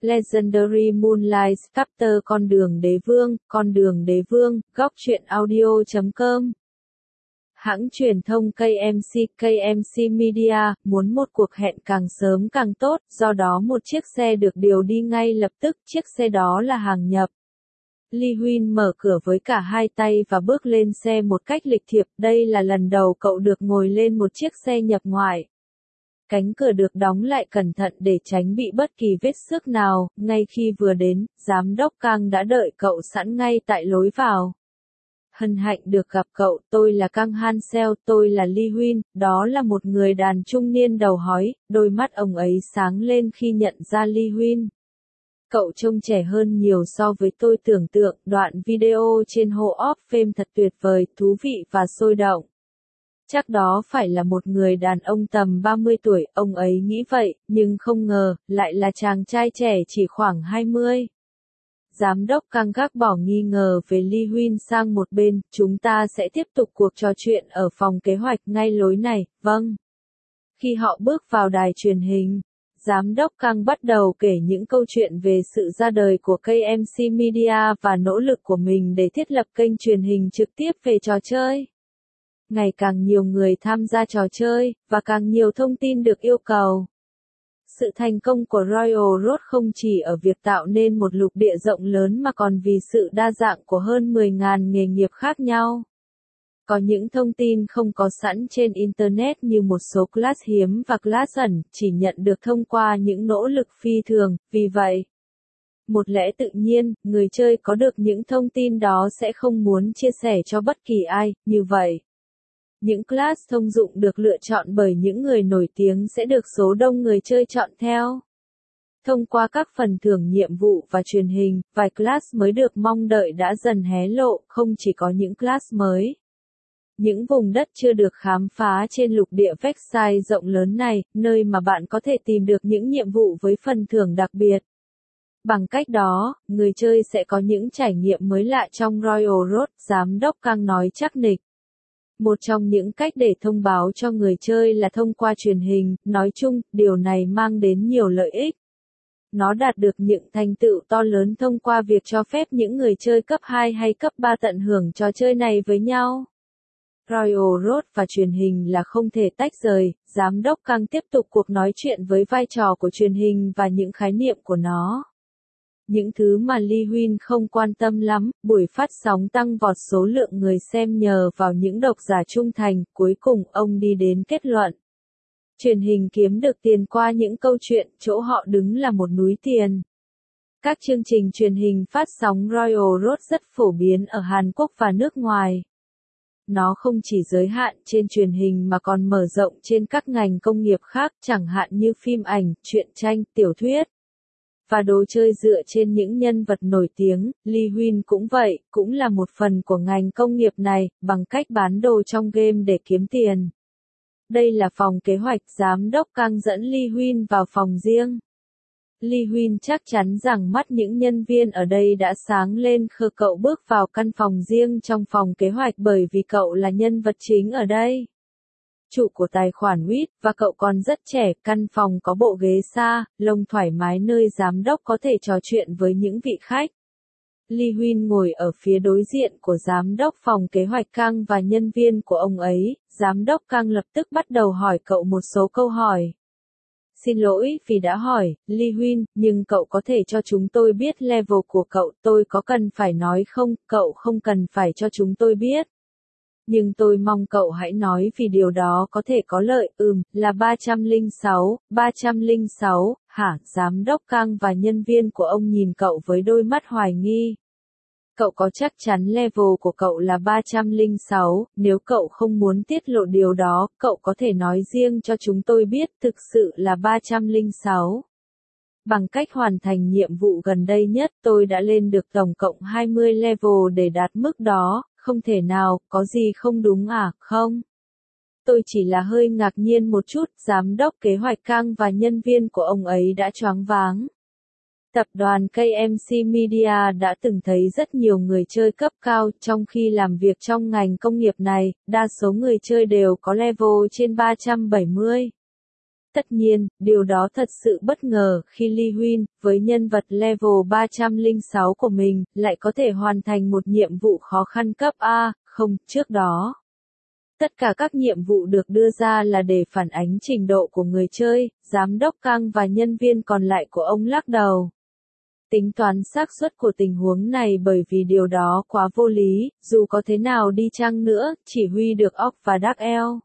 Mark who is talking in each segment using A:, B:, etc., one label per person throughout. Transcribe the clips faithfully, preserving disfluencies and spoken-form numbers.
A: Legendary Moonlight Chapter Con đường đế vương, con đường đế vương, góc truyện audio chấm com. Hãng truyền thông K M C K M C Media muốn một cuộc hẹn càng sớm càng tốt, do đó một chiếc xe được điều đi ngay lập tức, chiếc xe đó là hàng nhập. Lee Huynh mở cửa với cả hai tay và bước lên xe một cách lịch thiệp, đây là lần đầu cậu được ngồi lên một chiếc xe nhập ngoại. Cánh cửa được đóng lại cẩn thận để tránh bị bất kỳ vết xước nào, ngay khi vừa đến, giám đốc Kang đã đợi cậu sẵn ngay tại lối vào. Hân hạnh được gặp cậu, tôi là Kang Hansel, tôi là Lee Huynh, đó là một người đàn trung niên đầu hói, đôi mắt ông ấy sáng lên khi nhận ra Lee Huynh. Cậu trông trẻ hơn nhiều so với tôi tưởng tượng, đoạn video trên Hall of Fame thật tuyệt vời, thú vị và sôi động. Chắc đó phải là một người đàn ông tầm ba mươi tuổi, ông ấy nghĩ vậy, nhưng không ngờ, lại là chàng trai trẻ chỉ khoảng hai mươi. Giám đốc Kang gác bỏ nghi ngờ về Lee Huynh sang một bên, chúng ta sẽ tiếp tục cuộc trò chuyện ở phòng kế hoạch ngay lối này, vâng. Khi họ bước vào đài truyền hình, Giám đốc Kang bắt đầu kể những câu chuyện về sự ra đời của K M C Media và nỗ lực của mình để thiết lập kênh truyền hình trực tiếp về trò chơi. Ngày càng nhiều người tham gia trò chơi, và càng nhiều thông tin được yêu cầu. Sự thành công của Royal Road không chỉ ở việc tạo nên một lục địa rộng lớn mà còn vì sự đa dạng của hơn mười nghìn nghề nghiệp khác nhau. Có những thông tin không có sẵn trên Internet như một số class hiếm và class ẩn, chỉ nhận được thông qua những nỗ lực phi thường, vì vậy, một lẽ tự nhiên, người chơi có được những thông tin đó sẽ không muốn chia sẻ cho bất kỳ ai, như vậy. Những class thông dụng được lựa chọn bởi những người nổi tiếng sẽ được số đông người chơi chọn theo. Thông qua các phần thưởng nhiệm vụ và truyền hình, vài class mới được mong đợi đã dần hé lộ, không chỉ có những class mới. Những vùng đất chưa được khám phá trên lục địa Vexai rộng lớn này, nơi mà bạn có thể tìm được những nhiệm vụ với phần thưởng đặc biệt. Bằng cách đó, người chơi sẽ có những trải nghiệm mới lạ trong Royal Road, giám đốc Kang nói chắc nịch. Một trong những cách để thông báo cho người chơi là thông qua truyền hình, nói chung, điều này mang đến nhiều lợi ích. Nó đạt được những thành tựu to lớn thông qua việc cho phép những người chơi cấp hai hay cấp ba tận hưởng trò chơi này với nhau. Royal Road và truyền hình là không thể tách rời, giám đốc Kang tiếp tục cuộc nói chuyện với vai trò của truyền hình và những khái niệm của nó. Những thứ mà Lee Huynh không quan tâm lắm, buổi phát sóng tăng vọt số lượng người xem nhờ vào những độc giả trung thành, cuối cùng ông đi đến kết luận. Truyền hình kiếm được tiền qua những câu chuyện, chỗ họ đứng là một núi tiền. Các chương trình truyền hình phát sóng Royal Road rất phổ biến ở Hàn Quốc và nước ngoài. Nó không chỉ giới hạn trên truyền hình mà còn mở rộng trên các ngành công nghiệp khác, chẳng hạn như phim ảnh, truyện tranh, tiểu thuyết. Và đồ chơi dựa trên những nhân vật nổi tiếng, Lee Huynh cũng vậy, cũng là một phần của ngành công nghiệp này, bằng cách bán đồ trong game để kiếm tiền. Đây là phòng kế hoạch, giám đốc Kang dẫn Lee Huynh vào phòng riêng. Lee Huynh chắc chắn rằng mắt những nhân viên ở đây đã sáng lên khi cậu bước vào căn phòng riêng trong phòng kế hoạch bởi vì cậu là nhân vật chính ở đây. Chủ của tài khoản vê i pê, và cậu còn rất trẻ, căn phòng có bộ ghế xa, lông thoải mái nơi giám đốc có thể trò chuyện với những vị khách. Lee Huynh ngồi ở phía đối diện của giám đốc phòng kế hoạch Kang và nhân viên của ông ấy, giám đốc Kang lập tức bắt đầu hỏi cậu một số câu hỏi. Xin lỗi vì đã hỏi, Lee Huynh, nhưng cậu có thể cho chúng tôi biết level của cậu, tôi có cần phải nói không, cậu không cần phải cho chúng tôi biết. Nhưng tôi mong cậu hãy nói vì điều đó có thể có lợi, ừm, là ba trăm lẻ sáu, ba trăm lẻ sáu, hả, giám đốc Kang và nhân viên của ông nhìn cậu với đôi mắt hoài nghi. Cậu có chắc chắn level của cậu là ba trăm lẻ sáu, nếu cậu không muốn tiết lộ điều đó, cậu có thể nói riêng cho chúng tôi biết thực sự là ba trăm lẻ sáu. Bằng cách hoàn thành nhiệm vụ gần đây nhất, tôi đã lên được tổng cộng hai mươi level để đạt mức đó. Không thể nào, có gì không đúng à, không? Tôi chỉ là hơi ngạc nhiên một chút, giám đốc kế hoạch Kang và nhân viên của ông ấy đã choáng váng. Tập đoàn K M C Media đã từng thấy rất nhiều người chơi cấp cao, trong khi làm việc trong ngành công nghiệp này, đa số người chơi đều có level trên ba trăm bảy mươi. Tất nhiên, điều đó thật sự bất ngờ khi Lee Huynh, với nhân vật level ba trăm lẻ sáu của mình, lại có thể hoàn thành một nhiệm vụ khó khăn cấp A, không, trước đó. Tất cả các nhiệm vụ được đưa ra là để phản ánh trình độ của người chơi, giám đốc Kang và nhân viên còn lại của ông lắc đầu. Tính toán xác suất của tình huống này bởi vì điều đó quá vô lý, dù có thế nào đi chăng nữa, chỉ huy được Orc và Dark Elf.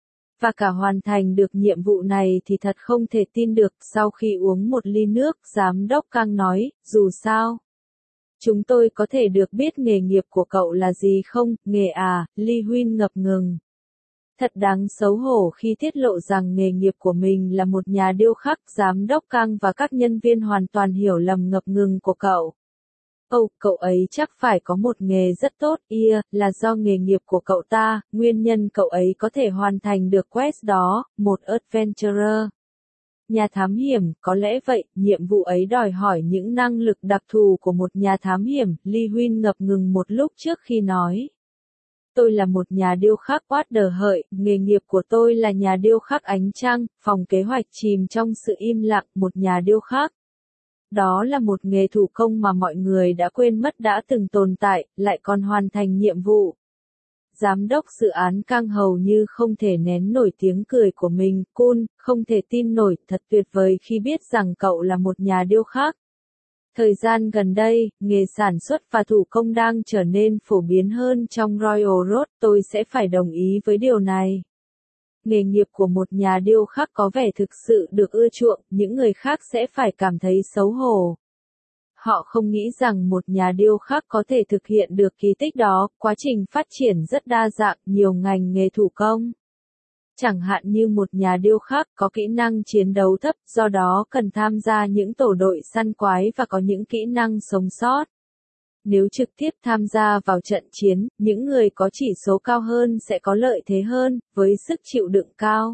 A: Và cả hoàn thành được nhiệm vụ này thì thật không thể tin được. Sau khi uống một ly nước, giám đốc Kang nói, dù sao. Chúng tôi có thể được biết nghề nghiệp của cậu là gì không? Nghề à, Lee Huynh ngập ngừng. Thật đáng xấu hổ khi tiết lộ rằng nghề nghiệp của mình là một nhà điêu khắc. Giám đốc Kang và các nhân viên hoàn toàn hiểu lầm ngập ngừng của cậu. Ồ, oh, cậu ấy chắc phải có một nghề rất tốt, yeah, là do nghề nghiệp của cậu ta, nguyên nhân cậu ấy có thể hoàn thành được quest đó, một adventurer. Nhà thám hiểm, có lẽ vậy, nhiệm vụ ấy đòi hỏi những năng lực đặc thù của một nhà thám hiểm, Lee Huynh ngập ngừng một lúc trước khi nói. Tôi là một nhà điêu khắc what the hợi, nghề nghiệp của tôi là nhà điêu khắc ánh trăng, phòng kế hoạch chìm trong sự im lặng, một nhà điêu khắc. Đó là một nghề thủ công mà mọi người đã quên mất đã từng tồn tại, lại còn hoàn thành nhiệm vụ. Giám đốc dự án Kang hầu như không thể nén nổi tiếng cười của mình, Kun, không thể tin nổi, thật tuyệt vời khi biết rằng cậu là một nhà điêu khắc. Thời gian gần đây, nghề sản xuất và thủ công đang trở nên phổ biến hơn trong Royal Road, tôi sẽ phải đồng ý với điều này. Nghề nghiệp của một nhà điêu khắc có vẻ thực sự được ưa chuộng, những người khác sẽ phải cảm thấy xấu hổ. Họ không nghĩ rằng một nhà điêu khắc có thể thực hiện được kỳ tích đó, quá trình phát triển rất đa dạng, nhiều ngành nghề thủ công. Chẳng hạn như một nhà điêu khắc có kỹ năng chiến đấu thấp, do đó cần tham gia những tổ đội săn quái và có những kỹ năng sống sót. Nếu trực tiếp tham gia vào trận chiến, những người có chỉ số cao hơn sẽ có lợi thế hơn, với sức chịu đựng cao.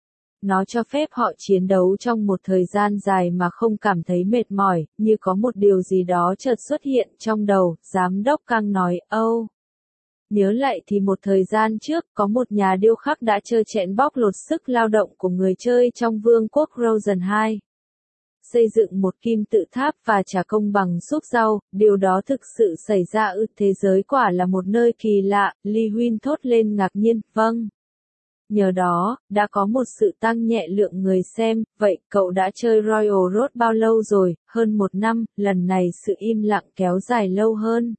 A: Nó cho phép họ chiến đấu trong một thời gian dài mà không cảm thấy mệt mỏi, như có một điều gì đó chợt xuất hiện trong đầu, giám đốc Kang nói, âu. Oh. Nhớ lại thì một thời gian trước, có một nhà điêu khắc đã chơi chẽn bóc lột sức lao động của người chơi trong vương quốc Rosen hai. Xây dựng một kim tự tháp và trả công bằng xúc rau, điều đó thực sự xảy ra ư, thế giới quả là một nơi kỳ lạ, Lee Huynh thốt lên ngạc nhiên, vâng. Nhờ đó, đã có một sự tăng nhẹ lượng người xem, vậy cậu đã chơi Royal Road bao lâu rồi? Hơn một năm, lần này sự im lặng kéo dài lâu hơn.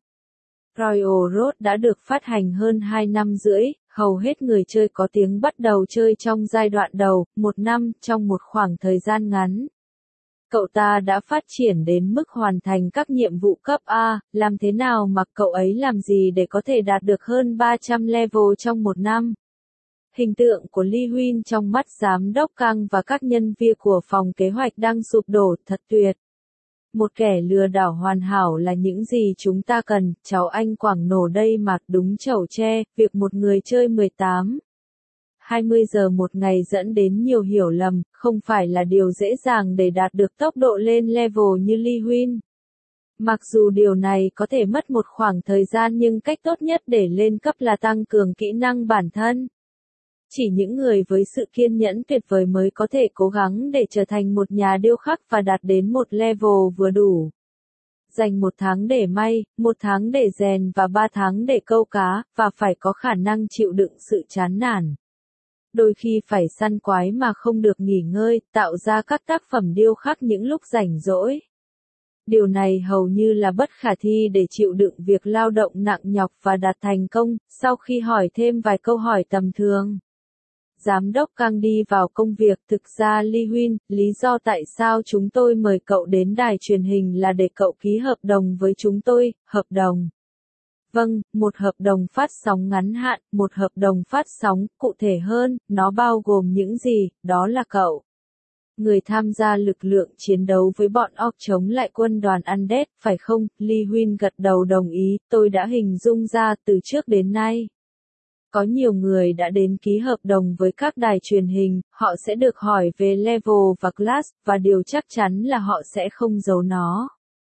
A: Royal Road đã được phát hành hơn hai năm rưỡi, hầu hết người chơi có tiếng bắt đầu chơi trong giai đoạn đầu, một năm, trong một khoảng thời gian ngắn. Cậu ta đã phát triển đến mức hoàn thành các nhiệm vụ cấp A, làm thế nào mà cậu ấy làm gì để có thể đạt được hơn ba trăm level trong một năm? Hình tượng của Lee Huynh trong mắt giám đốc Kang và các nhân viên của phòng kế hoạch đang sụp đổ, thật tuyệt. Một kẻ lừa đảo hoàn hảo là những gì chúng ta cần, cháu anh Quảng nổ đây mặc đúng chẩu tre, việc một người chơi mười tám, hai mươi giờ một ngày dẫn đến nhiều hiểu lầm, không phải là điều dễ dàng để đạt được tốc độ lên level như Lee Huynh. Mặc dù điều này có thể mất một khoảng thời gian nhưng cách tốt nhất để lên cấp là tăng cường kỹ năng bản thân. Chỉ những người với sự kiên nhẫn tuyệt vời mới có thể cố gắng để trở thành một nhà điêu khắc và đạt đến một level vừa đủ. Dành một tháng để may, một tháng để rèn và ba tháng để câu cá, và phải có khả năng chịu đựng sự chán nản. Đôi khi phải săn quái mà không được nghỉ ngơi, tạo ra các tác phẩm điêu khắc những lúc rảnh rỗi. Điều này hầu như là bất khả thi để chịu đựng việc lao động nặng nhọc và đạt thành công, sau khi hỏi thêm vài câu hỏi tầm thường. Giám đốc Kang đi vào công việc, thực ra Lee Huynh, lý do tại sao chúng tôi mời cậu đến đài truyền hình là để cậu ký hợp đồng với chúng tôi, hợp đồng. Vâng, một hợp đồng phát sóng ngắn hạn, một hợp đồng phát sóng, cụ thể hơn, nó bao gồm những gì, đó là cậu. Người tham gia lực lượng chiến đấu với bọn Orc chống lại quân đoàn Undead, phải không? Lee Huynh gật đầu đồng ý, tôi đã hình dung ra từ trước đến nay. Có nhiều người đã đến ký hợp đồng với các đài truyền hình, họ sẽ được hỏi về level và class, và điều chắc chắn là họ sẽ không giấu nó.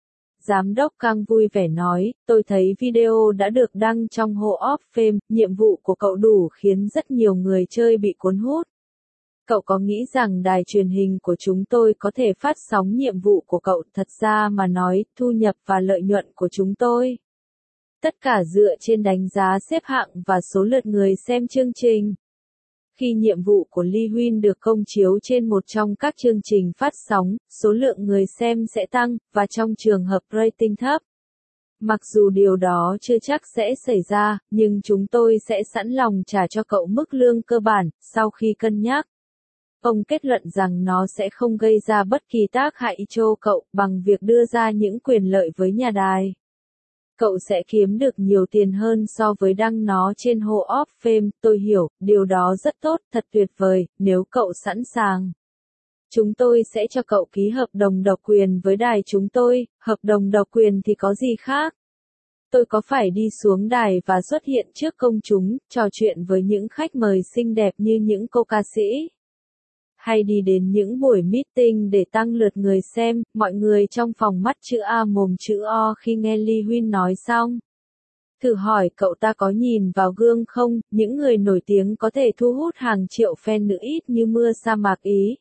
A: Giám đốc Kang vui vẻ nói, tôi thấy video đã được đăng trong Hall of Fame, nhiệm vụ của cậu đủ khiến rất nhiều người chơi bị cuốn hút. Cậu có nghĩ rằng đài truyền hình của chúng tôi có thể phát sóng nhiệm vụ của cậu? Thật ra mà nói, thu nhập và lợi nhuận của chúng tôi, tất cả dựa trên đánh giá xếp hạng và số lượt người xem chương trình. Khi nhiệm vụ của Lee Huynh được công chiếu trên một trong các chương trình phát sóng, số lượng người xem sẽ tăng, và trong trường hợp rating thấp, mặc dù điều đó chưa chắc sẽ xảy ra, nhưng chúng tôi sẽ sẵn lòng trả cho cậu mức lương cơ bản, sau khi cân nhắc. Ông kết luận rằng nó sẽ không gây ra bất kỳ tác hại cho cậu bằng việc đưa ra những quyền lợi với nhà đài. Cậu sẽ kiếm được nhiều tiền hơn so với đăng nó trên Hall of Fame, tôi hiểu, điều đó rất tốt, thật tuyệt vời, nếu cậu sẵn sàng. Chúng tôi sẽ cho cậu ký hợp đồng độc quyền với đài chúng tôi, hợp đồng độc quyền thì có gì khác? Tôi có phải đi xuống đài và xuất hiện trước công chúng, trò chuyện với những khách mời xinh đẹp như những cô ca sĩ? Hay đi đến những buổi meeting để tăng lượt người xem, mọi người trong phòng mắt chữ A mồm chữ O khi nghe Lee Huynh nói xong? Thử hỏi cậu ta có nhìn vào gương không, những người nổi tiếng có thể thu hút hàng triệu fan nữ ít như mưa sa mạc Ý.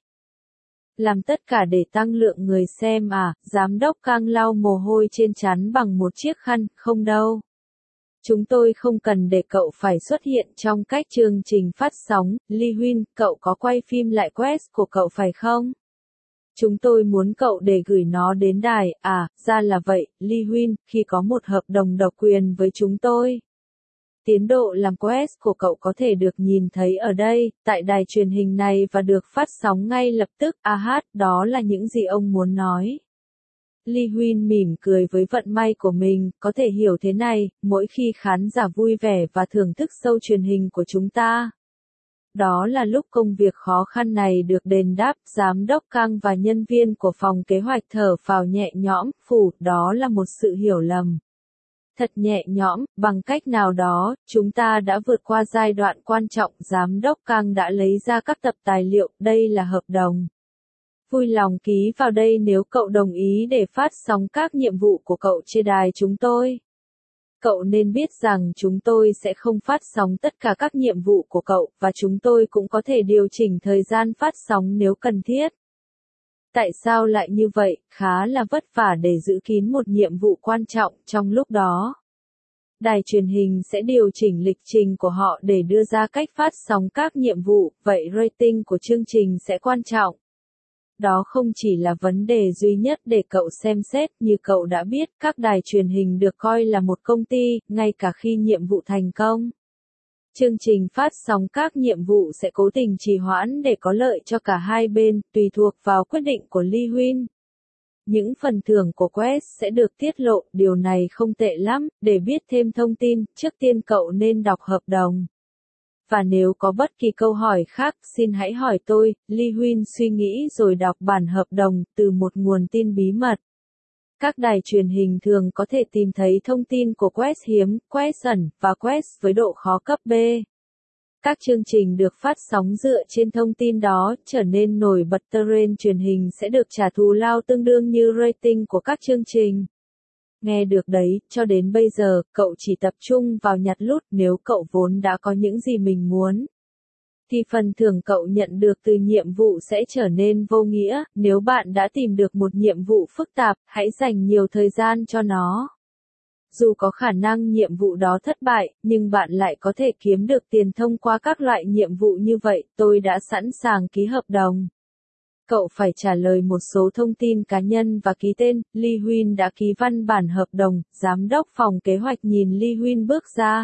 A: Làm tất cả để tăng lượng người xem à, giám đốc Kang lau mồ hôi trên trán bằng một chiếc khăn, không đâu. Chúng tôi không cần để cậu phải xuất hiện trong các chương trình phát sóng, Lee Huynh, cậu có quay phim lại quest của cậu phải không? Chúng tôi muốn cậu để gửi nó đến đài, à, ra là vậy, Lee Huynh, khi có một hợp đồng độc quyền với chúng tôi. Tiến độ làm quest của cậu có thể được nhìn thấy ở đây, tại đài truyền hình này và được phát sóng ngay lập tức, à hát, đó là những gì ông muốn nói. Lee Huynh mỉm cười với vận may của mình, có thể hiểu thế này, mỗi khi khán giả vui vẻ và thưởng thức show truyền hình của chúng ta. Đó là lúc công việc khó khăn này được đền đáp, giám đốc Kang và nhân viên của phòng kế hoạch thở phào nhẹ nhõm, phủ, đó là một sự hiểu lầm. Thật nhẹ nhõm, bằng cách nào đó, chúng ta đã vượt qua giai đoạn quan trọng, giám đốc Kang đã lấy ra các tập tài liệu, đây là hợp đồng. Vui lòng ký vào đây nếu cậu đồng ý để phát sóng các nhiệm vụ của cậu trên đài chúng tôi. Cậu nên biết rằng chúng tôi sẽ không phát sóng tất cả các nhiệm vụ của cậu, và chúng tôi cũng có thể điều chỉnh thời gian phát sóng nếu cần thiết. Tại sao lại như vậy? Khá là vất vả để giữ kín một nhiệm vụ quan trọng trong lúc đó. Đài truyền hình sẽ điều chỉnh lịch trình của họ để đưa ra cách phát sóng các nhiệm vụ, vậy rating của chương trình sẽ quan trọng. Đó không chỉ là vấn đề duy nhất để cậu xem xét, như cậu đã biết, các đài truyền hình được coi là một công ty, ngay cả khi nhiệm vụ thành công. Chương trình phát sóng các nhiệm vụ sẽ cố tình trì hoãn để có lợi cho cả hai bên, tùy thuộc vào quyết định của Lee Huynh. Những phần thưởng của Quest sẽ được tiết lộ, điều này không tệ lắm, để biết thêm thông tin, trước tiên cậu nên đọc hợp đồng. Và nếu có bất kỳ câu hỏi khác, xin hãy hỏi tôi, Lee Huynh suy nghĩ rồi đọc bản hợp đồng, từ một nguồn tin bí mật. Các đài truyền hình thường có thể tìm thấy thông tin của Quest hiếm, Quest ẩn, và Quest với độ khó cấp B. Các chương trình được phát sóng dựa trên thông tin đó, trở nên nổi bật terrain truyền hình sẽ được trả thù lao tương đương như rating của các chương trình. Nghe được đấy, cho đến bây giờ, cậu chỉ tập trung vào nhặt lút, nếu cậu vốn đã có những gì mình muốn. Thì phần thưởng cậu nhận được từ nhiệm vụ sẽ trở nên vô nghĩa, nếu bạn đã tìm được một nhiệm vụ phức tạp, hãy dành nhiều thời gian cho nó. Dù có khả năng nhiệm vụ đó thất bại, nhưng bạn lại có thể kiếm được tiền thông qua các loại nhiệm vụ như vậy, tôi đã sẵn sàng ký hợp đồng. Cậu phải trả lời một số thông tin cá nhân và ký tên, Lee Huynh đã ký văn bản hợp đồng, giám đốc phòng kế hoạch nhìn Lee Huynh bước ra.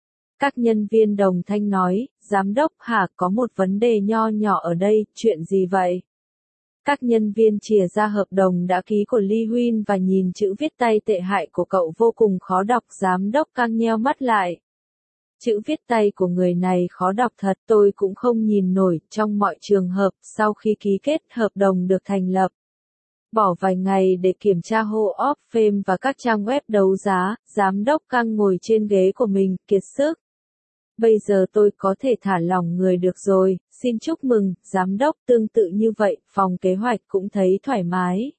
A: Các nhân viên đồng thanh nói, giám đốc hả, có một vấn đề nho nhỏ ở đây, chuyện gì vậy? Các nhân viên chìa ra hợp đồng đã ký của Lee Huynh và nhìn chữ viết tay tệ hại của cậu vô cùng khó đọc, giám đốc căng nheo mắt lại. Chữ viết tay của người này khó đọc thật, tôi cũng không nhìn nổi, trong mọi trường hợp, sau khi ký kết hợp đồng được thành lập. Bỏ vài ngày để kiểm tra Hall of Fame và các trang web đấu giá, giám đốc căng ngồi trên ghế của mình, kiệt sức. Bây giờ tôi có thể thả lỏng người được rồi, xin chúc mừng, giám đốc, tương tự như vậy, phòng kế hoạch cũng thấy thoải mái.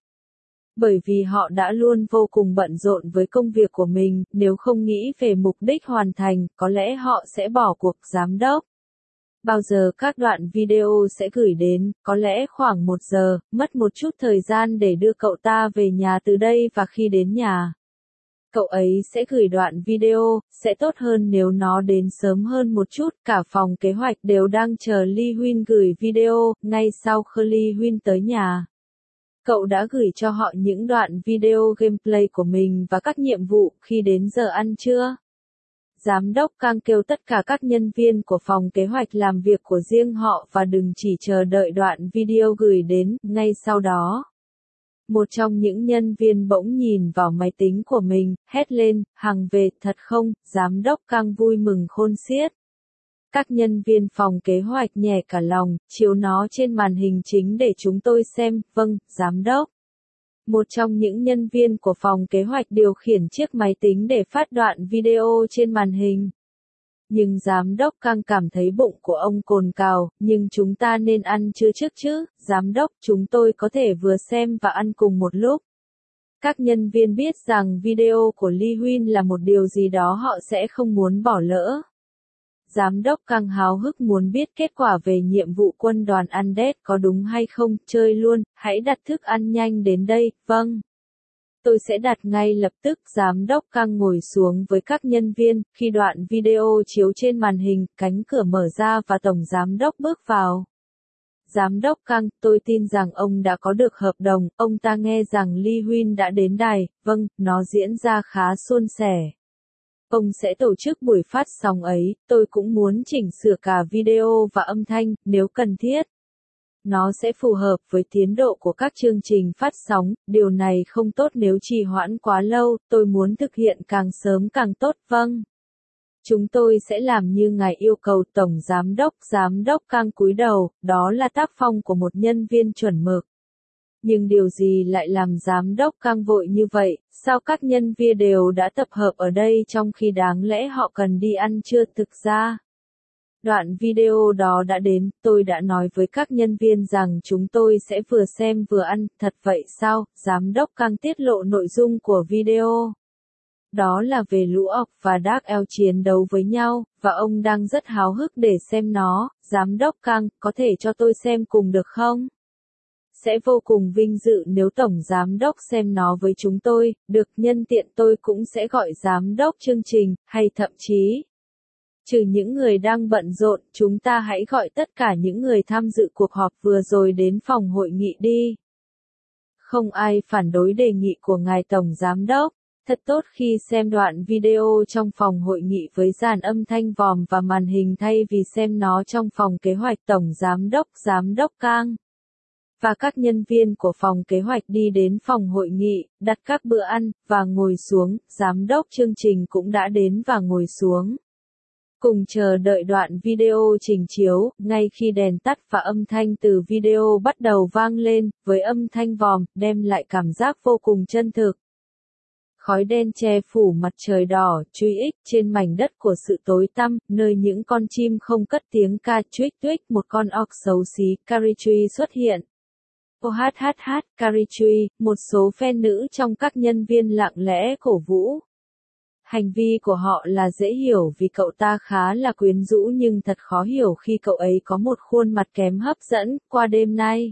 A: Bởi vì họ đã luôn vô cùng bận rộn với công việc của mình, nếu không nghĩ về mục đích hoàn thành, có lẽ họ sẽ bỏ cuộc, giám đốc. Bao giờ các đoạn video sẽ gửi đến, có lẽ khoảng một giờ, mất một chút thời gian để đưa cậu ta về nhà từ đây và khi đến nhà. Cậu ấy sẽ gửi đoạn video, sẽ tốt hơn nếu nó đến sớm hơn một chút, cả phòng kế hoạch đều đang chờ Lee Huynh gửi video, ngay sau khi Lee Huynh tới nhà. Cậu đã gửi cho họ những đoạn video gameplay của mình và các nhiệm vụ khi đến giờ ăn trưa. Giám đốc Kang kêu tất cả các nhân viên của phòng kế hoạch làm việc của riêng họ và đừng chỉ chờ đợi đoạn video gửi đến, ngay sau đó. Một trong những nhân viên bỗng nhìn vào máy tính của mình, hét lên, hàng về, thật không, giám đốc Kang vui mừng khôn xiết. Các nhân viên phòng kế hoạch nhè cả lòng, chiếu nó trên màn hình chính để chúng tôi xem, vâng, giám đốc. Một trong những nhân viên của phòng kế hoạch điều khiển chiếc máy tính để phát đoạn video trên màn hình. Nhưng giám đốc Kang cảm thấy bụng của ông cồn cào, nhưng chúng ta nên ăn trưa trước chứ, giám đốc, chúng tôi có thể vừa xem và ăn cùng một lúc. Các nhân viên biết rằng video của Lee Huynh là một điều gì đó họ sẽ không muốn bỏ lỡ. Giám đốc Kang háo hức muốn biết kết quả về nhiệm vụ quân đoàn Undead có đúng hay không, chơi luôn, hãy đặt thức ăn nhanh đến đây, vâng. Tôi sẽ đặt ngay lập tức, giám đốc Kang ngồi xuống với các nhân viên, khi đoạn video chiếu trên màn hình, cánh cửa mở ra và tổng giám đốc bước vào. Giám đốc Kang, tôi tin rằng ông đã có được hợp đồng, ông ta nghe rằng Lee Huynh đã đến đài, vâng, nó diễn ra khá suôn sẻ. Ông sẽ tổ chức buổi phát sóng ấy, tôi cũng muốn chỉnh sửa cả video và âm thanh, nếu cần thiết. Nó sẽ phù hợp với tiến độ của các chương trình phát sóng, điều này không tốt nếu trì hoãn quá lâu, tôi muốn thực hiện càng sớm càng tốt, vâng. Chúng tôi sẽ làm như ngài yêu cầu, tổng giám đốc, giám đốc Kang cúi đầu, đó là tác phong của một nhân viên chuẩn mực. Nhưng điều gì lại làm giám đốc Kang vội như vậy, sao các nhân viên đều đã tập hợp ở đây trong khi đáng lẽ họ cần đi ăn trưa thực ra? Đoạn video đó đã đến, tôi đã nói với các nhân viên rằng chúng tôi sẽ vừa xem vừa ăn, thật vậy sao? Giám đốc Kang tiết lộ nội dung của video. Đó là về lũ ọc và Dark Elf chiến đấu với nhau, và ông đang rất háo hức để xem nó. Giám đốc Kang, có thể cho tôi xem cùng được không? Sẽ vô cùng vinh dự nếu tổng giám đốc xem nó với chúng tôi, được, nhân tiện tôi cũng sẽ gọi giám đốc chương trình, hay thậm chí, trừ những người đang bận rộn, chúng ta hãy gọi tất cả những người tham dự cuộc họp vừa rồi đến phòng hội nghị đi. Không ai phản đối đề nghị của ngài tổng giám đốc. Thật tốt khi xem đoạn video trong phòng hội nghị với dàn âm thanh vòm và màn hình thay vì xem nó trong phòng kế hoạch. Tổng giám đốc, giám đốc Kang và các nhân viên của phòng kế hoạch đi đến phòng hội nghị, đặt các bữa ăn, và ngồi xuống. Giám đốc chương trình cũng đã đến và ngồi xuống. Cùng chờ đợi đoạn video trình chiếu, ngay khi đèn tắt và âm thanh từ video bắt đầu vang lên, với âm thanh vòm, đem lại cảm giác vô cùng chân thực. Khói đen che phủ mặt trời đỏ, truy ích trên mảnh đất của sự tối tăm, nơi những con chim không cất tiếng ca chuích tuích, một con orc xấu xí, Carrie xuất hiện. Ô hát hát hát, Carrie, một số fan nữ trong các nhân viên lặng lẽ cổ vũ. Hành vi của họ là dễ hiểu vì cậu ta khá là quyến rũ nhưng thật khó hiểu khi cậu ấy có một khuôn mặt kém hấp dẫn. Qua đêm nay,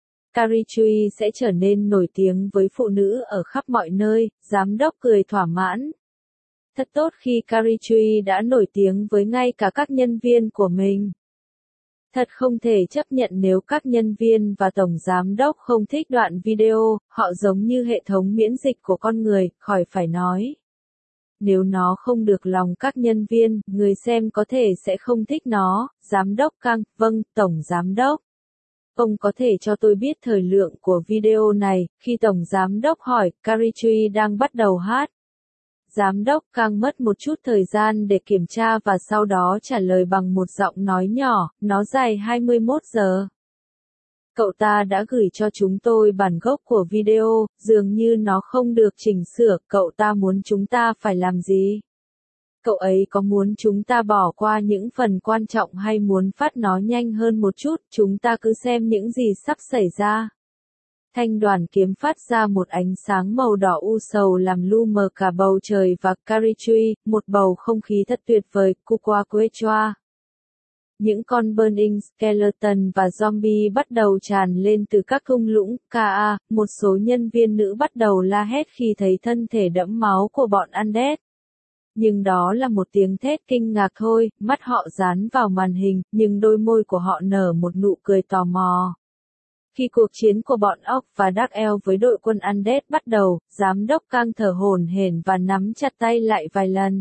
A: Carrie sẽ trở nên nổi tiếng với phụ nữ ở khắp mọi nơi, giám đốc cười thỏa mãn. Thật tốt khi Carrie đã nổi tiếng với ngay cả các nhân viên của mình. Thật không thể chấp nhận nếu các nhân viên và tổng giám đốc không thích đoạn video, họ giống như hệ thống miễn dịch của con người, khỏi phải nói. Nếu nó không được lòng các nhân viên, người xem có thể sẽ không thích nó. Giám đốc Kang, vâng, tổng giám đốc. Ông có thể cho tôi biết thời lượng của video này, khi tổng giám đốc hỏi, Carrie đang bắt đầu hát. Giám đốc Kang mất một chút thời gian để kiểm tra và sau đó trả lời bằng một giọng nói nhỏ, nó dài hai mươi mốt giờ. Cậu ta đã gửi cho chúng tôi bản gốc của video, dường như nó không được chỉnh sửa, cậu ta muốn chúng ta phải làm gì? Cậu ấy có muốn chúng ta bỏ qua những phần quan trọng hay muốn phát nó nhanh hơn một chút, chúng ta cứ xem những gì sắp xảy ra. Thanh đoàn kiếm phát ra một ánh sáng màu đỏ u sầu làm lu mờ cả bầu trời và Carrie, một bầu không khí thật tuyệt vời, Kukwa Quechua. Những con Burning Skeleton và zombie bắt đầu tràn lên từ các thung lũng. ca a, một số nhân viên nữ bắt đầu la hét khi thấy thân thể đẫm máu của bọn Undead. Nhưng đó là một tiếng thét kinh ngạc thôi, mắt họ dán vào màn hình, nhưng đôi môi của họ nở một nụ cười tò mò. Khi cuộc chiến của bọn Orc và Dark Elf với đội quân Undead bắt đầu, giám đốc Kang thở hổn hển và nắm chặt tay lại vài lần.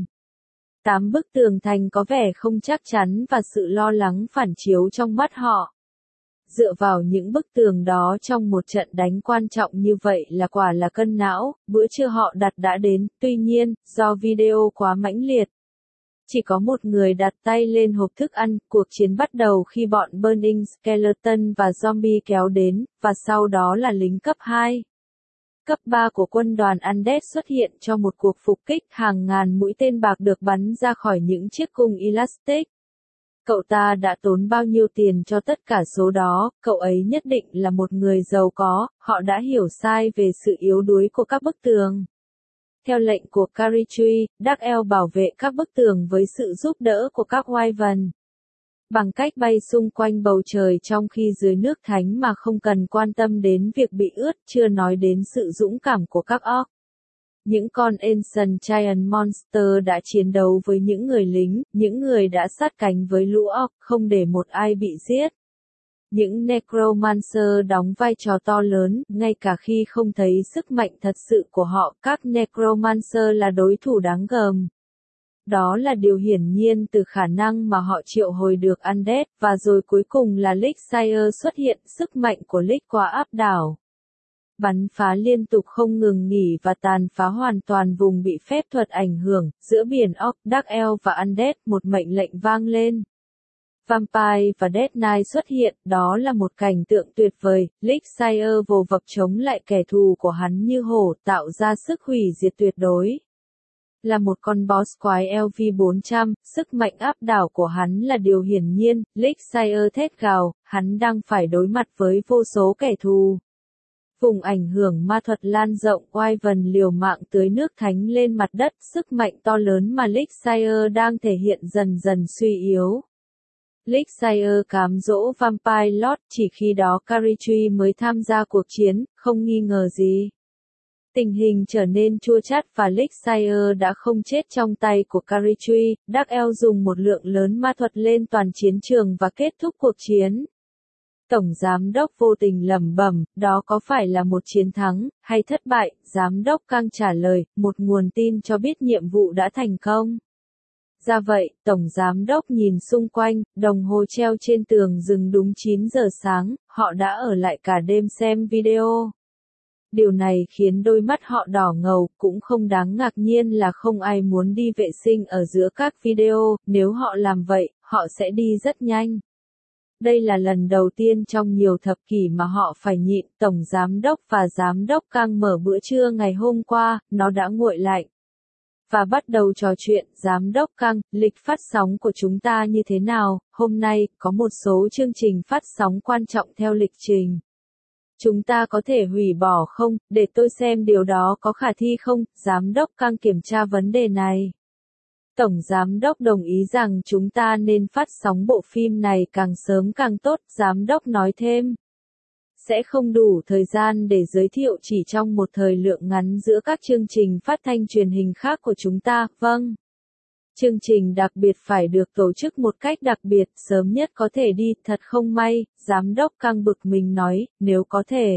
A: Tám bức tường thành có vẻ không chắc chắn và sự lo lắng phản chiếu trong mắt họ. Dựa vào những bức tường đó trong một trận đánh quan trọng như vậy là quả là cân não, bữa trưa họ đặt đã đến, tuy nhiên, do video quá mãnh liệt. Chỉ có một người đặt tay lên hộp thức ăn, cuộc chiến bắt đầu khi bọn Burning Skeleton và Zombie kéo đến, và sau đó là lính cấp hai. Cấp ba của quân đoàn Undead xuất hiện cho một cuộc phục kích, hàng ngàn mũi tên bạc được bắn ra khỏi những chiếc cung elastic. Cậu ta đã tốn bao nhiêu tiền cho tất cả số đó, cậu ấy nhất định là một người giàu có, họ đã hiểu sai về sự yếu đuối của các bức tường. Theo lệnh của Caritree, Dark Elf bảo vệ các bức tường với sự giúp đỡ của các Wyvern. Bằng cách bay xung quanh bầu trời trong khi dưới nước thánh mà không cần quan tâm đến việc bị ướt, chưa nói đến sự dũng cảm của các Orc. Những con Ancient Giant Monster đã chiến đấu với những người lính, những người đã sát cánh với lũ Orc, không để một ai bị giết. Những Necromancer đóng vai trò to lớn, ngay cả khi không thấy sức mạnh thật sự của họ, các Necromancer là đối thủ đáng gờm. Đó là điều hiển nhiên từ khả năng mà họ triệu hồi được Undead, và rồi cuối cùng là Elixir xuất hiện, sức mạnh của Lich quá áp đảo. Bắn phá liên tục không ngừng nghỉ và tàn phá hoàn toàn vùng bị phép thuật ảnh hưởng, giữa biển Orc, Dark Elf và Undead, một mệnh lệnh vang lên. Vampire và Death Knight xuất hiện, đó là một cảnh tượng tuyệt vời, Elixir vồ vập chống lại kẻ thù của hắn như hổ, tạo ra sức hủy diệt tuyệt đối. Là một con boss quái L V bốn trăm, sức mạnh áp đảo của hắn là điều hiển nhiên, Elixir thét gào, hắn đang phải đối mặt với vô số kẻ thù. Vùng ảnh hưởng ma thuật lan rộng, Wyvern liều mạng tưới nước thánh lên mặt đất, sức mạnh to lớn mà Elixir đang thể hiện dần dần suy yếu. Elixir cám dỗ Vampire Lord, chỉ khi đó Caritree mới tham gia cuộc chiến, không nghi ngờ gì. Tình hình trở nên chua chát và Elixir đã không chết trong tay của Caritree, Dark Elf dùng một lượng lớn ma thuật lên toàn chiến trường và kết thúc cuộc chiến. Tổng giám đốc vô tình lẩm bẩm, đó có phải là một chiến thắng, hay thất bại, giám đốc Kang trả lời, một nguồn tin cho biết nhiệm vụ đã thành công. Ra vậy, Tổng Giám đốc nhìn xung quanh, đồng hồ treo trên tường dừng đúng chín giờ sáng, họ đã ở lại cả đêm xem video. Điều này khiến đôi mắt họ đỏ ngầu, cũng không đáng ngạc nhiên là không ai muốn đi vệ sinh ở giữa các video, nếu họ làm vậy, họ sẽ đi rất nhanh. Đây là lần đầu tiên trong nhiều thập kỷ mà họ phải nhịn, Tổng Giám đốc và Giám đốc Kang mở bữa trưa ngày hôm qua, nó đã nguội lạnh. Và bắt đầu trò chuyện, Giám đốc Kang, lịch phát sóng của chúng ta như thế nào, hôm nay, có một số chương trình phát sóng quan trọng theo lịch trình. Chúng ta có thể hủy bỏ không, để tôi xem điều đó có khả thi không, Giám đốc Kang kiểm tra vấn đề này. Tổng Giám đốc đồng ý rằng chúng ta nên phát sóng bộ phim này càng sớm càng tốt, Giám đốc nói thêm. Sẽ không đủ thời gian để giới thiệu chỉ trong một thời lượng ngắn giữa các chương trình phát thanh truyền hình khác của chúng ta, vâng. Chương trình đặc biệt phải được tổ chức một cách đặc biệt, sớm nhất có thể đi, thật không may, Giám đốc Kang bực mình nói, nếu có thể.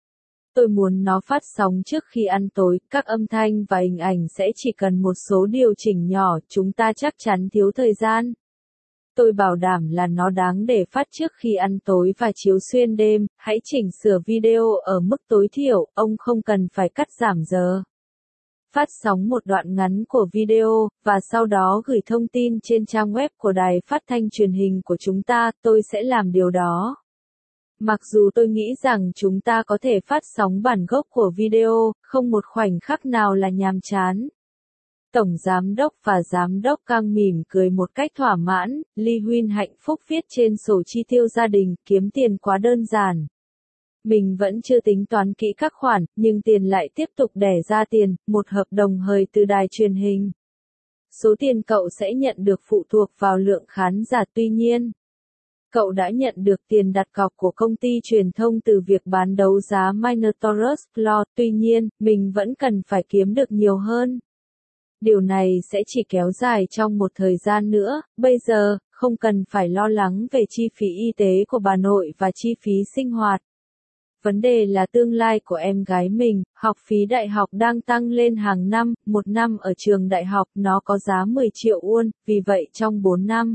A: Tôi muốn nó phát sóng trước khi ăn tối, các âm thanh và hình ảnh sẽ chỉ cần một số điều chỉnh nhỏ, chúng ta chắc chắn thiếu thời gian. Tôi bảo đảm là nó đáng để phát trước khi ăn tối và chiếu xuyên đêm, hãy chỉnh sửa video ở mức tối thiểu, ông không cần phải cắt giảm giờ. Phát sóng một đoạn ngắn của video, và sau đó gửi thông tin trên trang web của đài phát thanh truyền hình của chúng ta, tôi sẽ làm điều đó. Mặc dù tôi nghĩ rằng chúng ta có thể phát sóng bản gốc của video, không một khoảnh khắc nào là nhàm chán. Tổng Giám đốc và Giám đốc Kang mỉm cười một cách thỏa mãn, Lee Huynh hạnh phúc viết trên sổ chi tiêu gia đình, kiếm tiền quá đơn giản. Mình vẫn chưa tính toán kỹ các khoản, nhưng tiền lại tiếp tục đẻ ra tiền, một hợp đồng hời từ đài truyền hình. Số tiền cậu sẽ nhận được phụ thuộc vào lượng khán giả, tuy nhiên. Cậu đã nhận được tiền đặt cọc của công ty truyền thông từ việc bán đấu giá Minotaurus Claw, tuy nhiên, mình vẫn cần phải kiếm được nhiều hơn. Điều này sẽ chỉ kéo dài trong một thời gian nữa, bây giờ, không cần phải lo lắng về chi phí y tế của bà nội và chi phí sinh hoạt. Vấn đề là tương lai của em gái mình, học phí đại học đang tăng lên hàng năm, một năm ở trường đại học nó có giá mười triệu won, vì vậy trong bốn năm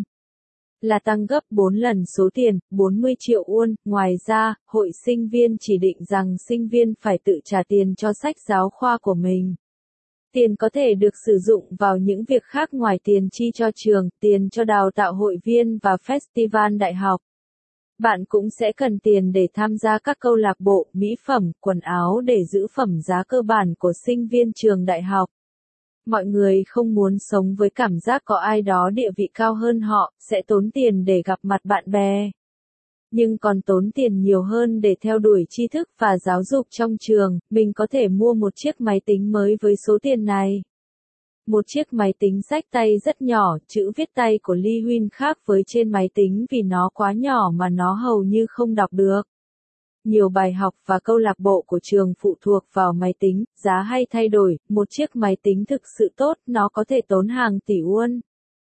A: là tăng gấp bốn lần số tiền, bốn mươi triệu won. Ngoài ra, hội sinh viên chỉ định rằng sinh viên phải tự trả tiền cho sách giáo khoa của mình. Tiền có thể được sử dụng vào những việc khác ngoài tiền chi cho trường, tiền cho đào tạo hội viên và festival đại học. Bạn cũng sẽ cần tiền để tham gia các câu lạc bộ, mỹ phẩm, quần áo để giữ phẩm giá cơ bản của sinh viên trường đại học. Mọi người không muốn sống với cảm giác có ai đó địa vị cao hơn họ, sẽ tốn tiền để gặp mặt bạn bè. Nhưng còn tốn tiền nhiều hơn để theo đuổi tri thức và giáo dục trong trường, mình có thể mua một chiếc máy tính mới với số tiền này. Một chiếc máy tính xách tay rất nhỏ, chữ viết tay của Lee Huynh khác với trên máy tính vì nó quá nhỏ mà nó hầu như không đọc được. Nhiều bài học và câu lạc bộ của trường phụ thuộc vào máy tính, giá hay thay đổi, một chiếc máy tính thực sự tốt, nó có thể tốn hàng tỷ won.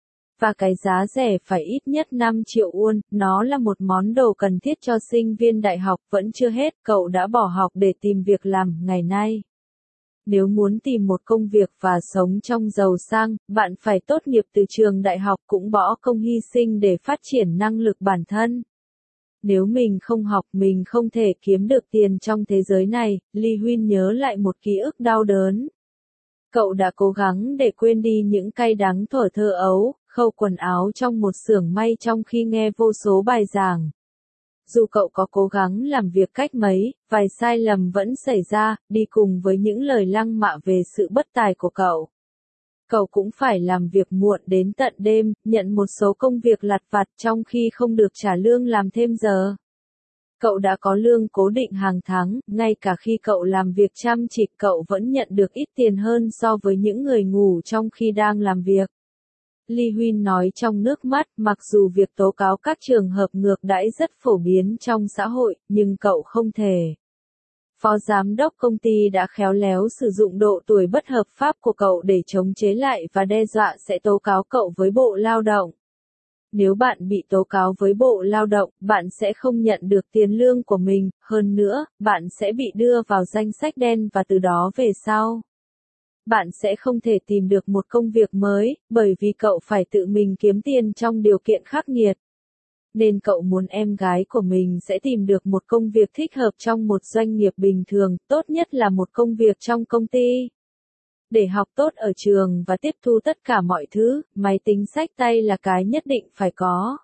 A: Và cái giá rẻ phải ít nhất năm triệu won, nó là một món đồ cần thiết cho sinh viên đại học, vẫn chưa hết, cậu đã bỏ học để tìm việc làm, ngày nay. Nếu muốn tìm một công việc và sống trong giàu sang, bạn phải tốt nghiệp từ trường đại học cũng bỏ công hy sinh để phát triển năng lực bản thân. Nếu mình không học, mình không thể kiếm được tiền trong thế giới này, Lee Huynh nhớ lại một ký ức đau đớn. Cậu đã cố gắng để quên đi những cay đắng thuở thơ ấu, khâu quần áo trong một xưởng may trong khi nghe vô số bài giảng. Dù cậu có cố gắng làm việc cách mấy, vài sai lầm vẫn xảy ra, đi cùng với những lời lăng mạ về sự bất tài của cậu. Cậu cũng phải làm việc muộn đến tận đêm, nhận một số công việc lặt vặt trong khi không được trả lương làm thêm giờ. Cậu đã có lương cố định hàng tháng, ngay cả khi cậu làm việc chăm chỉ, cậu vẫn nhận được ít tiền hơn so với những người ngủ trong khi đang làm việc. Lee Huynh nói trong nước mắt, mặc dù việc tố cáo các trường hợp ngược đãi rất phổ biến trong xã hội, nhưng cậu không thể. Phó giám đốc công ty đã khéo léo sử dụng độ tuổi bất hợp pháp của cậu để chống chế lại và đe dọa sẽ tố cáo cậu với Bộ Lao động. Nếu bạn bị tố cáo với Bộ Lao động, bạn sẽ không nhận được tiền lương của mình, hơn nữa, bạn sẽ bị đưa vào danh sách đen và từ đó về sau. Bạn sẽ không thể tìm được một công việc mới, bởi vì cậu phải tự mình kiếm tiền trong điều kiện khắc nghiệt. Nên cậu muốn em gái của mình sẽ tìm được một công việc thích hợp trong một doanh nghiệp bình thường, tốt nhất là một công việc trong công ty. Để học tốt ở trường và tiếp thu tất cả mọi thứ, máy tính xách tay là cái nhất định phải có.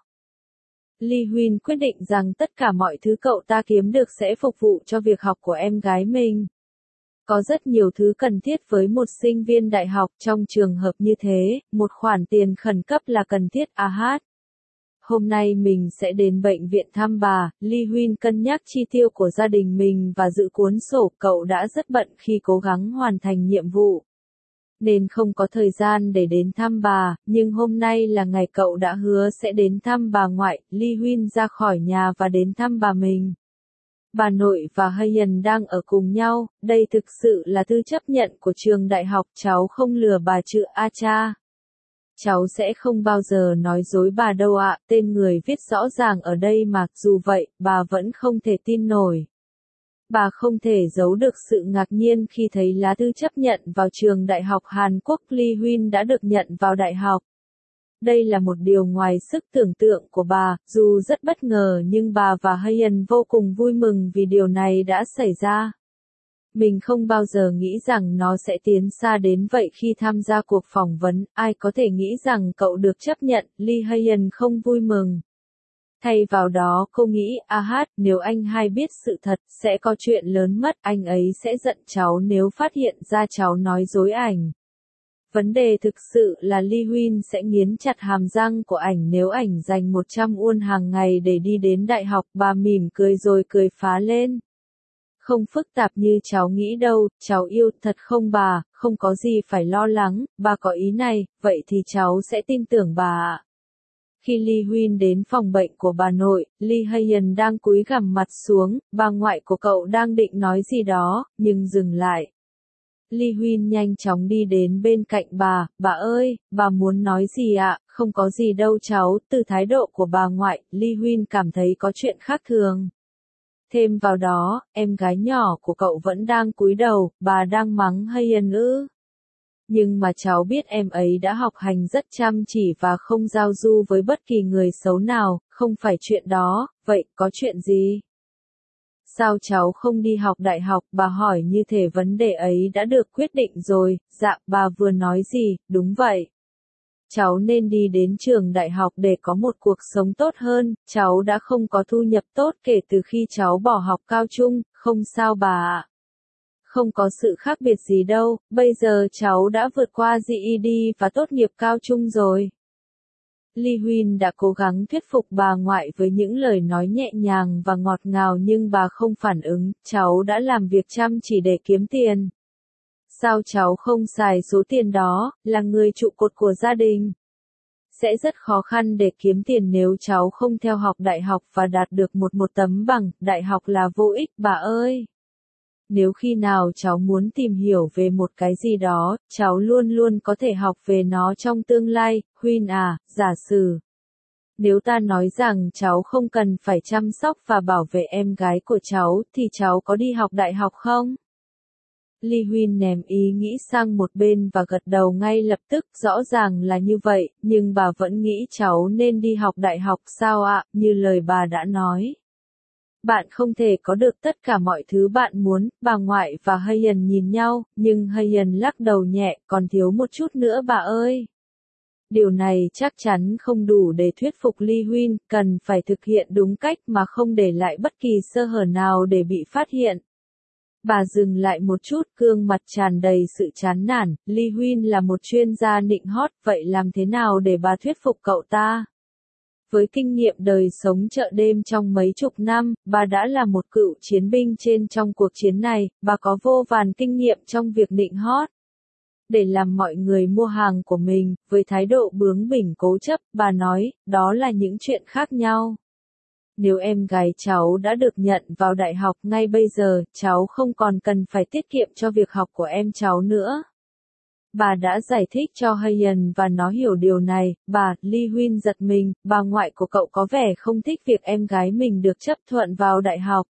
A: Lee Huynh quyết định rằng tất cả mọi thứ cậu ta kiếm được sẽ phục vụ cho việc học của em gái mình. Có rất nhiều thứ cần thiết với một sinh viên đại học, trong trường hợp như thế, một khoản tiền khẩn cấp là cần thiết. A hát. Hôm nay mình sẽ đến bệnh viện thăm bà. Lee Huynh cân nhắc chi tiêu của gia đình mình và giữ cuốn sổ, cậu đã rất bận khi cố gắng hoàn thành nhiệm vụ. Nên không có thời gian để đến thăm bà, nhưng hôm nay là ngày cậu đã hứa sẽ đến thăm bà ngoại. Lee Huynh ra khỏi nhà và đến thăm bà mình. Bà nội và Hayen đang ở cùng nhau, đây thực sự là thư chấp nhận của trường đại học, cháu không lừa bà chứ a cha. Cháu sẽ không bao giờ nói dối bà đâu ạ, tên người viết rõ ràng ở đây mà, dù vậy, bà vẫn không thể tin nổi. Bà không thể giấu được sự ngạc nhiên khi thấy lá thư chấp nhận vào trường đại học Hàn Quốc. Lee Huynh đã được nhận vào đại học. Đây là một điều ngoài sức tưởng tượng của bà, dù rất bất ngờ nhưng bà và Hayen vô cùng vui mừng vì điều này đã xảy ra. Mình không bao giờ nghĩ rằng nó sẽ tiến xa đến vậy khi tham gia cuộc phỏng vấn, ai có thể nghĩ rằng cậu được chấp nhận. Lee Hayen không vui mừng. Thay vào đó cô nghĩ, a hát, nếu anh hai biết sự thật, sẽ có chuyện lớn mất, anh ấy sẽ giận cháu nếu phát hiện ra cháu nói dối ảnh. Vấn đề thực sự là Lee Huynh sẽ nghiến chặt hàm răng của ảnh nếu ảnh dành một trăm won hàng ngày để đi đến đại học. Bà mỉm cười rồi cười phá lên. Không phức tạp như cháu nghĩ đâu, cháu yêu thật không bà, không có gì phải lo lắng, bà có ý này, vậy thì cháu sẽ tin tưởng bà ạ. Khi Lee Huyên đến phòng bệnh của bà nội, Lee Hayen đang cúi gằm mặt xuống, bà ngoại của cậu đang định nói gì đó, nhưng dừng lại. Lee Huyên nhanh chóng đi đến bên cạnh bà, bà ơi, bà muốn nói gì ạ, không có gì đâu cháu, từ thái độ của bà ngoại, Lee Huyên cảm thấy có chuyện khác thường. Thêm vào đó, em gái nhỏ của cậu vẫn đang cúi đầu, bà đang mắng Hayen ư. Nhưng mà cháu biết em ấy đã học hành rất chăm chỉ và không giao du với bất kỳ người xấu nào, không phải chuyện đó, vậy có chuyện gì? Sao cháu không đi học đại học? Bà hỏi như thể vấn đề ấy đã được quyết định rồi. Dạ, bà vừa nói gì? Đúng vậy. Cháu nên đi đến trường đại học để có một cuộc sống tốt hơn. Cháu đã không có thu nhập tốt kể từ khi cháu bỏ học cao trung, không sao bà ạ. Không có sự khác biệt gì đâu, bây giờ cháu đã vượt qua giê e đê và tốt nghiệp cao trung rồi. Lee Huyên đã cố gắng thuyết phục bà ngoại với những lời nói nhẹ nhàng và ngọt ngào nhưng bà không phản ứng, cháu đã làm việc chăm chỉ để kiếm tiền. Sao cháu không xài số tiền đó, là người trụ cột của gia đình? Sẽ rất khó khăn để kiếm tiền nếu cháu không theo học đại học và đạt được một một tấm bằng, đại học là vô ích bà ơi. Nếu khi nào cháu muốn tìm hiểu về một cái gì đó, cháu luôn luôn có thể học về nó trong tương lai. Huyên à, giả sử. Nếu ta nói rằng cháu không cần phải chăm sóc và bảo vệ em gái của cháu, thì cháu có đi học đại học không? Lee Huyên ném ý nghĩ sang một bên và gật đầu ngay lập tức, rõ ràng là như vậy, nhưng bà vẫn nghĩ cháu nên đi học đại học sao ạ, như lời bà đã nói. Bạn không thể có được tất cả mọi thứ bạn muốn, bà ngoại và Hayen nhìn nhau, nhưng Hayen lắc đầu nhẹ, còn thiếu một chút nữa bà ơi. Điều này chắc chắn không đủ để thuyết phục Lee Huyên, cần phải thực hiện đúng cách mà không để lại bất kỳ sơ hở nào để bị phát hiện. Bà dừng lại một chút, gương mặt tràn đầy sự chán nản, Lee Huyên là một chuyên gia nịnh hót, vậy làm thế nào để bà thuyết phục cậu ta? Với kinh nghiệm đời sống chợ đêm trong mấy chục năm, bà đã là một cựu chiến binh trên trong cuộc chiến này, bà có vô vàn kinh nghiệm trong việc nịnh hót. Để làm mọi người mua hàng của mình, với thái độ bướng bỉnh cố chấp, bà nói, đó là những chuyện khác nhau. Nếu em gái cháu đã được nhận vào đại học ngay bây giờ, cháu không còn cần phải tiết kiệm cho việc học của em cháu nữa. Bà đã giải thích cho Hayen và nó hiểu điều này, bà, Lee Huyên giật mình, bà ngoại của cậu có vẻ không thích việc em gái mình được chấp thuận vào đại học.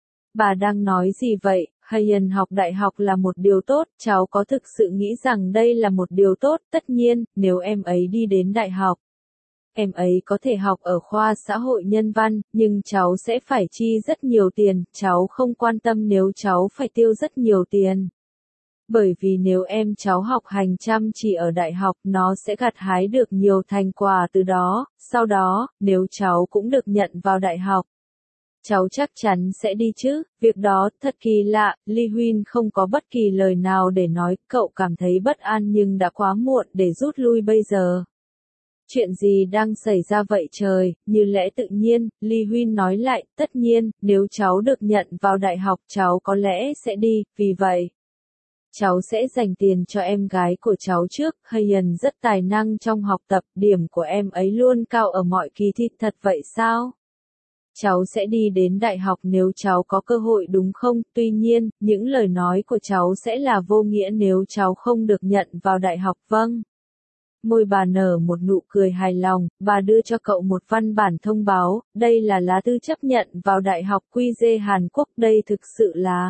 A: Bà đang nói gì vậy? Hayen học đại học là một điều tốt, cháu có thực sự nghĩ rằng đây là một điều tốt, tất nhiên, nếu em ấy đi đến đại học. Em ấy có thể học ở khoa xã hội nhân văn, nhưng cháu sẽ phải chi rất nhiều tiền, cháu không quan tâm nếu cháu phải tiêu rất nhiều tiền. Bởi vì nếu em cháu học hành chăm chỉ ở đại học, nó sẽ gặt hái được nhiều thành quả từ đó, sau đó, nếu cháu cũng được nhận vào đại học. Cháu chắc chắn sẽ đi chứ, việc đó thật kỳ lạ, Lee Huyên không có bất kỳ lời nào để nói, cậu cảm thấy bất an nhưng đã quá muộn để rút lui bây giờ. Chuyện gì đang xảy ra vậy trời, như lẽ tự nhiên, Lee Huyên nói lại, tất nhiên, nếu cháu được nhận vào đại học cháu có lẽ sẽ đi, vì vậy. Cháu sẽ dành tiền cho em gái của cháu trước, Hayen rất tài năng trong học tập, điểm của em ấy luôn cao ở mọi kỳ thi, thật vậy sao? Cháu sẽ đi đến đại học nếu cháu có cơ hội đúng không? Tuy nhiên, những lời nói của cháu sẽ là vô nghĩa nếu cháu không được nhận vào đại học, vâng. Môi bà nở một nụ cười hài lòng, bà đưa cho cậu một văn bản thông báo, đây là lá thư chấp nhận vào Đại học quy giê Hàn Quốc, đây thực sự là...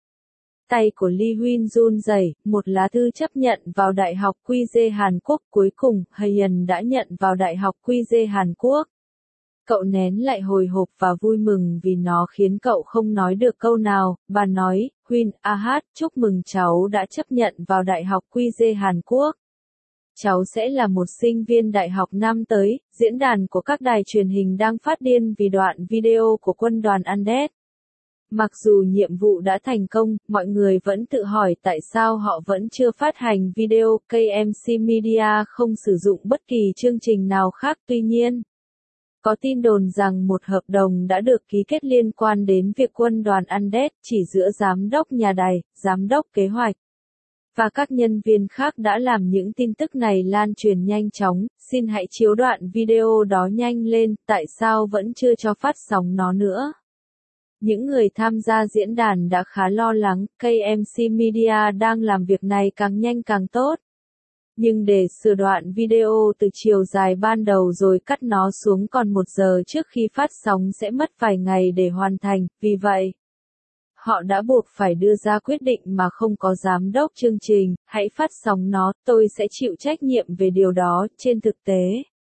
A: Tay của Lee Huyên run rẩy, một lá thư chấp nhận vào Đại học quy giê Hàn Quốc, cuối cùng, Hayen đã nhận vào Đại học quy giê Hàn Quốc. Cậu nén lại hồi hộp và vui mừng vì nó khiến cậu không nói được câu nào, bà nói, Huyên, a hát, chúc mừng cháu đã chấp nhận vào Đại học quy giê Hàn Quốc. Cháu sẽ là một sinh viên đại học năm tới, diễn đàn của các đài truyền hình đang phát điên vì đoạn video của quân đoàn Undead. Mặc dù nhiệm vụ đã thành công, mọi người vẫn tự hỏi tại sao họ vẫn chưa phát hành video, ca em xê Media không sử dụng bất kỳ chương trình nào khác. Tuy nhiên, có tin đồn rằng một hợp đồng đã được ký kết liên quan đến việc quân đoàn Undead chỉ giữa giám đốc nhà đài, giám đốc kế hoạch và các nhân viên khác đã làm những tin tức này lan truyền nhanh chóng. Xin hãy chiếu đoạn video đó nhanh lên, tại sao vẫn chưa cho phát sóng nó nữa? Những người tham gia diễn đàn đã khá lo lắng, ca em xê Media đang làm việc này càng nhanh càng tốt. Nhưng để sửa đoạn video từ chiều dài ban đầu rồi cắt nó xuống còn một giờ trước khi phát sóng sẽ mất vài ngày để hoàn thành, vì vậy, họ đã buộc phải đưa ra quyết định mà không có giám đốc chương trình, hãy phát sóng nó, tôi sẽ chịu trách nhiệm về điều đó. Trên thực tế,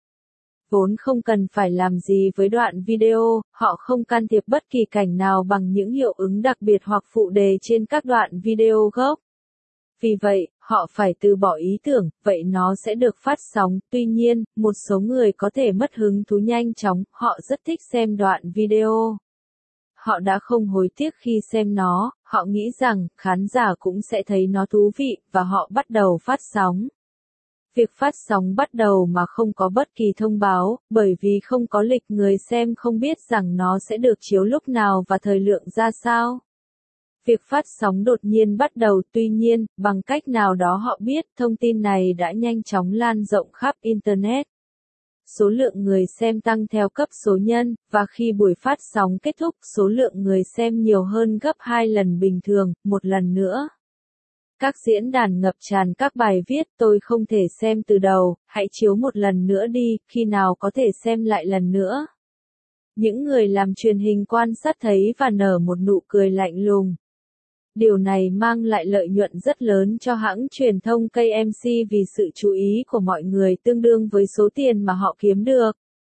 A: vốn không cần phải làm gì với đoạn video, họ không can thiệp bất kỳ cảnh nào bằng những hiệu ứng đặc biệt hoặc phụ đề trên các đoạn video gốc. Vì vậy, họ phải từ bỏ ý tưởng, vậy nó sẽ được phát sóng. Tuy nhiên, một số người có thể mất hứng thú nhanh chóng, họ rất thích xem đoạn video. Họ đã không hối tiếc khi xem nó, họ nghĩ rằng khán giả cũng sẽ thấy nó thú vị, và họ bắt đầu phát sóng. Việc phát sóng bắt đầu mà không có bất kỳ thông báo, bởi vì không có lịch, người xem không biết rằng nó sẽ được chiếu lúc nào và thời lượng ra sao. Việc phát sóng đột nhiên bắt đầu, tuy nhiên, bằng cách nào đó họ biết, thông tin này đã nhanh chóng lan rộng khắp Internet. Số lượng người xem tăng theo cấp số nhân, và khi buổi phát sóng kết thúc, số lượng người xem nhiều hơn gấp hai lần bình thường. Một lần nữa, các diễn đàn ngập tràn các bài viết, tôi không thể xem từ đầu, hãy chiếu một lần nữa đi, khi nào có thể xem lại lần nữa. Những người làm truyền hình quan sát thấy và nở một nụ cười lạnh lùng. Điều này mang lại lợi nhuận rất lớn cho hãng truyền thông ca em xê vì sự chú ý của mọi người tương đương với số tiền mà họ kiếm được.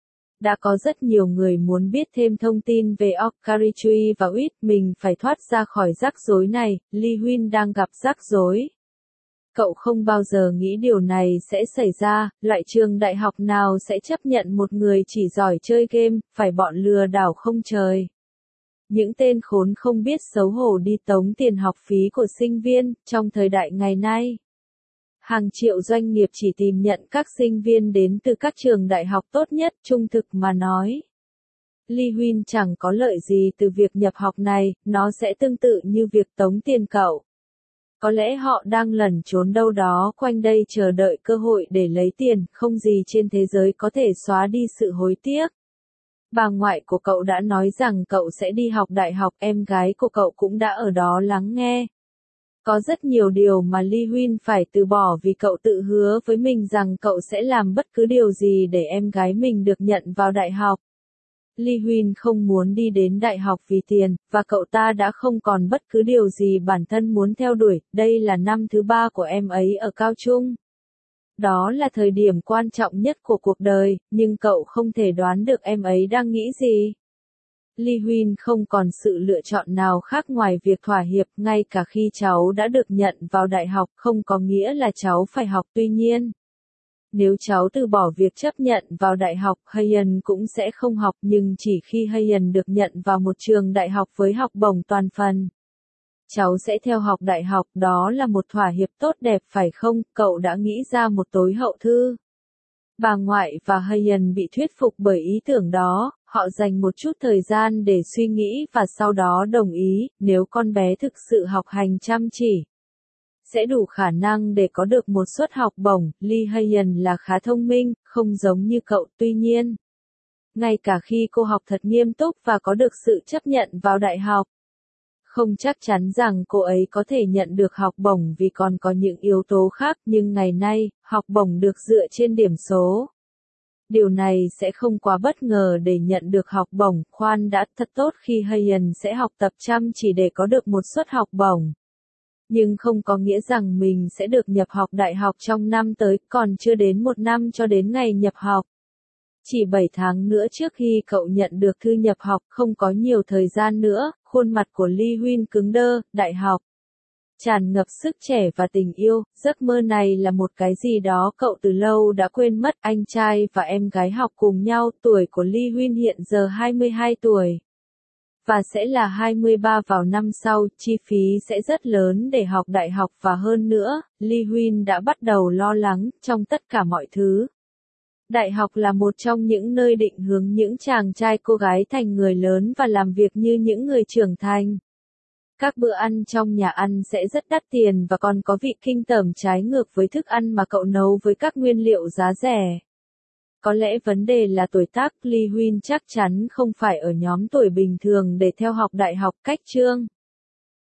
A: Đã có rất nhiều người muốn biết thêm thông tin về Okarichui và Uit, mình phải thoát ra khỏi rắc rối này, Lee Huynh đang gặp rắc rối. Cậu không bao giờ nghĩ điều này sẽ xảy ra, loại trường đại học nào sẽ chấp nhận một người chỉ giỏi chơi game, phải bọn lừa đảo không trời. Những tên khốn không biết xấu hổ đi tống tiền học phí của sinh viên, trong thời đại ngày nay. Hàng triệu doanh nghiệp chỉ tìm nhận các sinh viên đến từ các trường đại học tốt nhất, trung thực mà nói. Lee Huynh chẳng có lợi gì từ việc nhập học này, nó sẽ tương tự như việc tống tiền cậu. Có lẽ họ đang lẩn trốn đâu đó quanh đây chờ đợi cơ hội để lấy tiền, không gì trên thế giới có thể xóa đi sự hối tiếc. Bà ngoại của cậu đã nói rằng cậu sẽ đi học đại học, em gái của cậu cũng đã ở đó lắng nghe. Có rất nhiều điều mà Lee Huynh phải từ bỏ vì cậu tự hứa với mình rằng cậu sẽ làm bất cứ điều gì để em gái mình được nhận vào đại học. Lee Huynh không muốn đi đến đại học vì tiền, và cậu ta đã không còn bất cứ điều gì bản thân muốn theo đuổi. Đây là năm thứ ba của em ấy ở cao trung. Đó là thời điểm quan trọng nhất của cuộc đời, nhưng cậu không thể đoán được em ấy đang nghĩ gì. Lee Huynh không còn sự lựa chọn nào khác ngoài việc thỏa hiệp, ngay cả khi cháu đã được nhận vào đại học, không có nghĩa là cháu phải học. Tuy nhiên, nếu cháu từ bỏ việc chấp nhận vào đại học, Hayen cũng sẽ không học, nhưng chỉ khi Hayen được nhận vào một trường đại học với học bổng toàn phần, cháu sẽ theo học đại học. Đó là một thỏa hiệp tốt đẹp phải không? Cậu đã nghĩ ra một tối hậu thư. Bà ngoại và Hayen bị thuyết phục bởi ý tưởng đó, họ dành một chút thời gian để suy nghĩ và sau đó đồng ý, nếu con bé thực sự học hành chăm chỉ, sẽ đủ khả năng để có được một suất học bổng. Lee Hayen là khá thông minh, không giống như cậu, tuy nhiên, ngay cả khi cô học thật nghiêm túc và có được sự chấp nhận vào đại học, không chắc chắn rằng cô ấy có thể nhận được học bổng vì còn có những yếu tố khác, nhưng ngày nay, học bổng được dựa trên điểm số. Điều này sẽ không quá bất ngờ để nhận được học bổng, khoan đã, thật tốt khi Hayen sẽ học tập chăm chỉ để có được một suất học bổng. Nhưng không có nghĩa rằng mình sẽ được nhập học đại học trong năm tới, còn chưa đến một năm cho đến ngày nhập học. Chỉ bảy tháng nữa trước khi cậu nhận được thư nhập học, không có nhiều thời gian nữa, khuôn mặt của Lee Huynh cứng đơ. Đại học tràn ngập sức trẻ và tình yêu, giấc mơ này là một cái gì đó cậu từ lâu đã quên mất. Anh trai và em gái học cùng nhau, tuổi của Lee Huynh hiện giờ hai mươi hai tuổi. Và sẽ là hai mươi ba vào năm sau, chi phí sẽ rất lớn để học đại học và hơn nữa, Lee Huynh đã bắt đầu lo lắng, trong tất cả mọi thứ. Đại học là một trong những nơi định hướng những chàng trai cô gái thành người lớn và làm việc như những người trưởng thành. Các bữa ăn trong nhà ăn sẽ rất đắt tiền và còn có vị kinh tởm trái ngược với thức ăn mà cậu nấu với các nguyên liệu giá rẻ. Có lẽ vấn đề là tuổi tác, Lee Huynh chắc chắn không phải ở nhóm tuổi bình thường để theo học đại học cách chương.